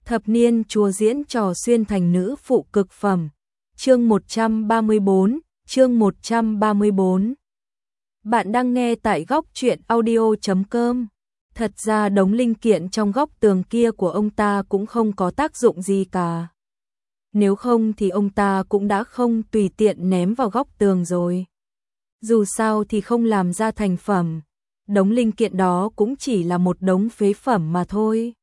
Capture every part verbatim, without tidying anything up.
Thập niên chúa diễn trò xuyên thành nữ phụ cực phẩm. Chương một trăm ba mươi bốn, chương một trăm ba mươi bốn. Bạn đang nghe tại góc truyện audio chấm com. Thật ra đống linh kiện trong góc tường kia của ông ta cũng không có tác dụng gì cả. Nếu không thì ông ta cũng đã không tùy tiện ném vào góc tường rồi. Dù sao thì không làm ra thành phẩm, đống linh kiện đó cũng chỉ là một đống phế phẩm mà thôi.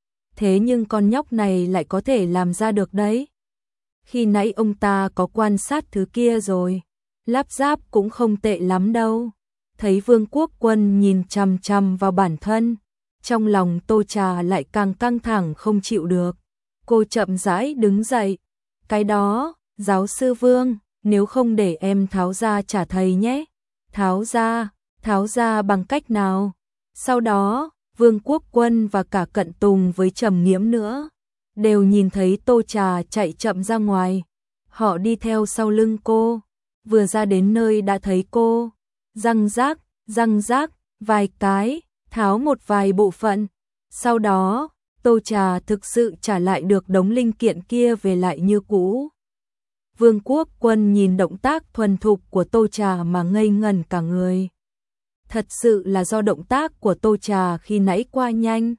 Thế nhưng con nhóc này lại có thể làm ra được đấy. Khi nãy ông ta có quan sát thứ kia rồi, lắp ráp cũng không tệ lắm đâu. Thấy Vương Quốc Quân nhìn chằm chằm vào bản thân, trong lòng Tô Trà lại càng căng thẳng không chịu được. Cô chậm rãi đứng dậy. Cái đó, giáo sư Vương, nếu không để em tháo ra trả thầy nhé. Tháo ra, tháo ra bằng cách nào? Sau đó, Vương Quốc Quân và cả Cận Tùng với Trầm Nghiễm nữa đều nhìn thấy Tô Trà chạy chậm ra ngoài. Họ đi theo sau lưng cô, vừa ra đến nơi đã thấy cô răng rác, răng rác vài cái, tháo một vài bộ phận. Sau đó, Tô Trà thực sự trả lại được đống linh kiện kia về lại như cũ. Vương Quốc Quân nhìn động tác thuần thục của Tô Trà mà ngây ngẩn cả người. Thật sự là do động tác của Tô Trà khi nãy qua nhanh.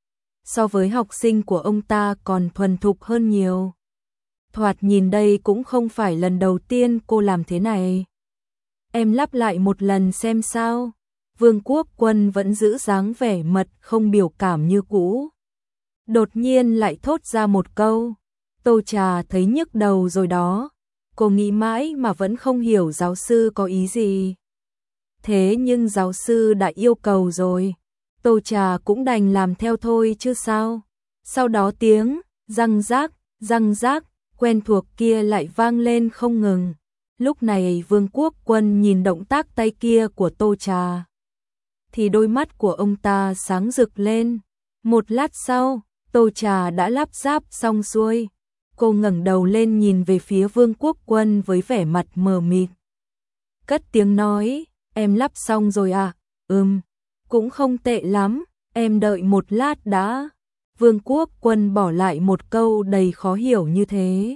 So với học sinh của ông ta còn thuần thục hơn nhiều. Thoạt nhìn đây cũng không phải lần đầu tiên cô làm thế này. Em lắp lại một lần xem sao. Vương Quốc Quân vẫn giữ dáng vẻ mật không biểu cảm như cũ. Đột nhiên lại thốt ra một câu. Tô Trà thấy nhức đầu rồi đó. Cô nghĩ mãi mà vẫn không hiểu giáo sư có ý gì. Thế nhưng giáo sư đã yêu cầu rồi. Tô Trà cũng đành làm theo thôi chứ sao. Sau đó tiếng răng rác, răng rác quen thuộc kia lại vang lên không ngừng. Lúc này Vương Quốc Quân nhìn động tác tay kia của Tô Trà thì đôi mắt của ông ta sáng rực lên. Một lát sau, Tô Trà đã lắp ráp xong xuôi. Cô ngẩng đầu lên nhìn về phía Vương Quốc Quân với vẻ mặt mờ mịt. Cất tiếng nói, em lắp xong rồi à? Ừm, cũng không tệ lắm, em đợi một lát đã. Vương Quốc Quân bỏ lại một câu đầy khó hiểu như thế.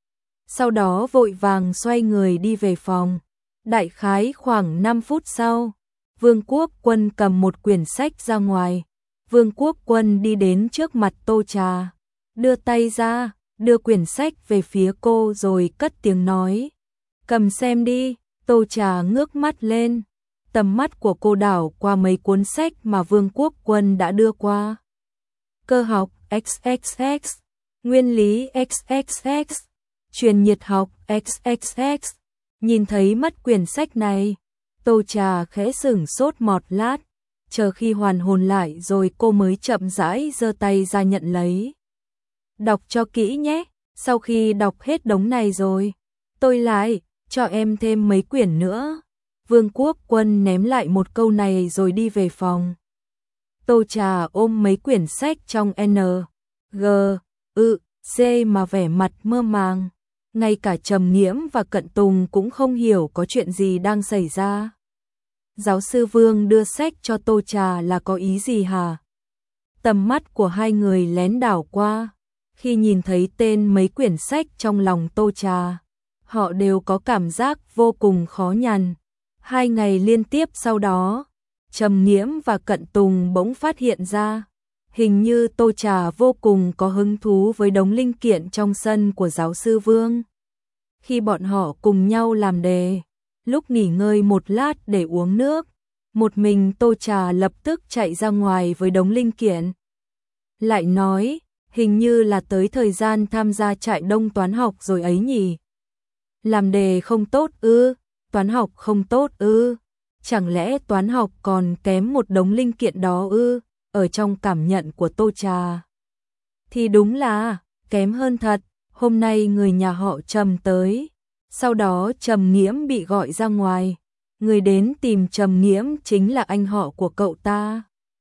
Sau đó vội vàng xoay người đi về phòng. Đại khái khoảng năm phút sau, Vương Quốc Quân cầm một quyển sách ra ngoài. Vương Quốc Quân đi đến trước mặt Tô Trà, đưa tay ra, đưa quyển sách về phía cô rồi cất tiếng nói. Cầm xem đi. Tô Trà ngước mắt lên. Tầm mắt của cô đảo qua mấy cuốn sách mà Vương Quốc Quân đã đưa qua. Cơ học ích ích ích, nguyên lý ích ích ích, truyền nhiệt học ích ích ích. Nhìn thấy mất quyển sách này, Tô Trà khẽ sửng sốt một lát, chờ khi hoàn hồn lại rồi cô mới chậm rãi giơ tay ra nhận lấy. Đọc cho kỹ nhé, sau khi đọc hết đống này rồi, tôi lại cho em thêm mấy quyển nữa. Vương Quốc Quân ném lại một câu này rồi đi về phòng. Tô Trà ôm mấy quyển sách trong N, G, Ư, C mà vẻ mặt mơ màng. Ngay cả Trầm Nghiễm và Cận Tùng cũng không hiểu có chuyện gì đang xảy ra. Giáo sư Vương đưa sách cho Tô Trà là có ý gì hả? Tầm mắt của hai người lén đảo qua. Khi nhìn thấy tên mấy quyển sách trong lòng Tô Trà, họ đều có cảm giác vô cùng khó nhằn. Hai ngày liên tiếp sau đó, Trầm Nghiễm và Cận Tùng bỗng phát hiện ra, hình như Tô Trà vô cùng có hứng thú với đống linh kiện trong sân của giáo sư Vương. Khi bọn họ cùng nhau làm đề, lúc nghỉ ngơi một lát để uống nước, một mình Tô Trà lập tức chạy ra ngoài với đống linh kiện. Lại nói, hình như là tới thời gian tham gia trại đông toán học rồi ấy nhỉ. Làm đề không tốt ư? Toán học không tốt ư? Chẳng lẽ toán học còn kém một đống linh kiện đó ư? Ở trong cảm nhận của Tô Trà thì đúng là kém hơn thật. Hôm nay người nhà họ Trầm tới, sau đó Trầm Nghiễm bị gọi ra ngoài. Người đến tìm Trầm Nghiễm chính là anh họ của cậu ta,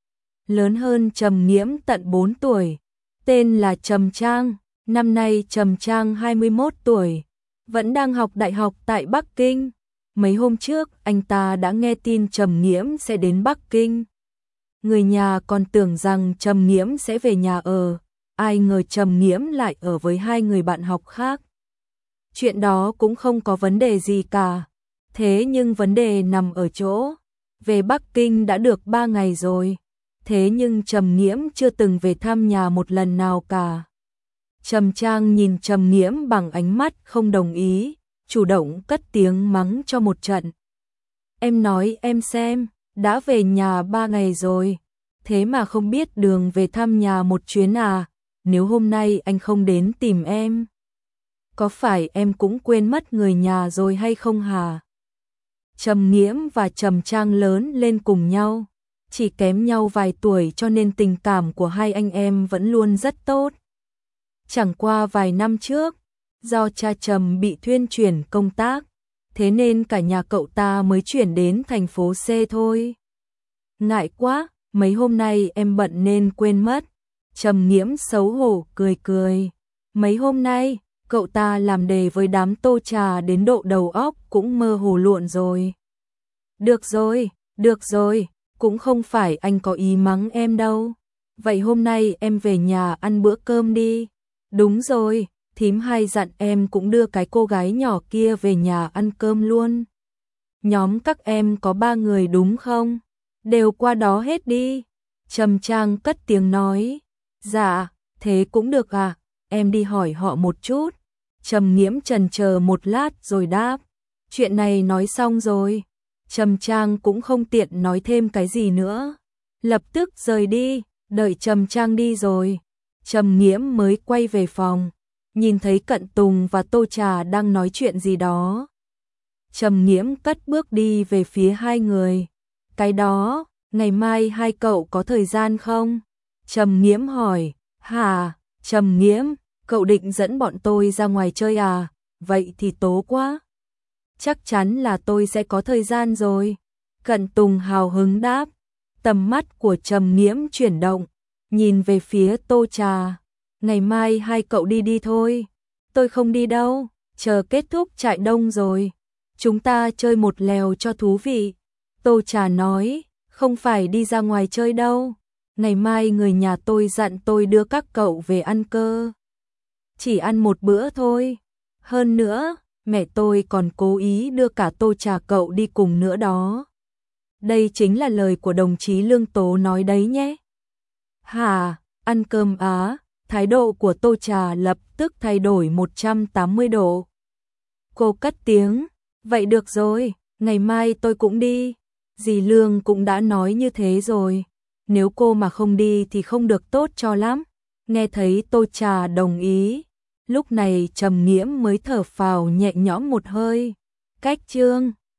lớn hơn Trầm Nghiễm tận bốn tuổi, tên là Trầm Trang. Năm nay Trầm Trang hai mươi mốt tuổi, vẫn đang học đại học tại Bắc Kinh. Mấy hôm trước anh ta đã nghe tin Trầm Nghiễm sẽ đến Bắc Kinh. Người nhà còn tưởng rằng Trầm Nghiễm sẽ về nhà ở, ai ngờ Trầm Nghiễm lại ở với hai người bạn học khác. Chuyện đó cũng không có vấn đề gì cả. Thế nhưng vấn đề nằm ở chỗ, về Bắc Kinh đã được ba ngày rồi, thế nhưng Trầm Nghiễm chưa từng về thăm nhà một lần nào cả. Trầm Trang nhìn Trầm Nghiễm bằng ánh mắt không đồng ý, chủ động cất tiếng mắng cho một trận. Em nói em xem, đã về nhà ba ngày rồi, thế mà không biết đường về thăm nhà một chuyến à, nếu hôm nay anh không đến tìm em, có phải em cũng quên mất người nhà rồi hay không hả? Trầm Nghiễm và Trầm Trang lớn lên cùng nhau, chỉ kém nhau vài tuổi cho nên tình cảm của hai anh em vẫn luôn rất tốt. Chẳng qua vài năm trước, do cha Trầm bị thuyên chuyển công tác, thế nên cả nhà cậu ta mới chuyển đến thành phố C thôi. Ngại quá, mấy hôm nay em bận nên quên mất. Trầm Nghiễm xấu hổ cười cười. Mấy hôm nay, cậu ta làm đề với đám Tô Trà đến độ đầu óc cũng mơ hồ luộn rồi. Được rồi, được rồi, cũng không phải anh có ý mắng em đâu. Vậy hôm nay em về nhà ăn bữa cơm đi. Đúng rồi, thím hay dặn em cũng đưa cái cô gái nhỏ kia về nhà ăn cơm luôn. Nhóm các em có ba người đúng không? Đều qua đó hết đi. Trầm Trang cất tiếng nói. Dạ, thế cũng được à, em đi hỏi họ một chút. Trầm Nghiễm chần chờ một lát rồi đáp. Chuyện này nói xong rồi. Trầm Trang cũng không tiện nói thêm cái gì nữa. Lập tức rời đi, đợi Trầm Trang đi rồi. Trầm Nghiễm mới quay về phòng, nhìn thấy Cận Tùng và Tô Trà đang nói chuyện gì đó. Trầm Nghiễm cất bước đi về phía hai người. Cái đó, ngày mai hai cậu có thời gian không? Trầm Nghiễm hỏi. Hả, Trầm Nghiễm, cậu định dẫn bọn tôi ra ngoài chơi à? Vậy thì tố quá. Chắc chắn là tôi sẽ có thời gian rồi. Cận Tùng hào hứng đáp. Tầm mắt của Trầm Nghiễm chuyển động, nhìn về phía Tô Trà. Ngày mai hai cậu đi đi thôi. Tôi không đi đâu, chờ kết thúc trại đông rồi. Chúng ta chơi một lèo cho thú vị. Tô Trà nói, không phải đi ra ngoài chơi đâu. Ngày mai người nhà tôi dặn tôi đưa các cậu về ăn cơ. Chỉ ăn một bữa thôi. Hơn nữa, mẹ tôi còn cố ý đưa cả Tô Trà cậu đi cùng nữa đó. Đây chính là lời của đồng chí Lương Tố nói đấy nhé. Hà, ăn cơm á, thái độ của Tô Trà lập tức thay đổi một trăm tám mươi độ. Cô cất tiếng, vậy được rồi, ngày mai tôi cũng đi. Dì Lương cũng đã nói như thế rồi. Nếu cô mà không đi thì không được tốt cho lắm. Nghe thấy Tô Trà đồng ý, lúc này Trầm Nghiễm mới thở phào nhẹ nhõm một hơi. Cách chương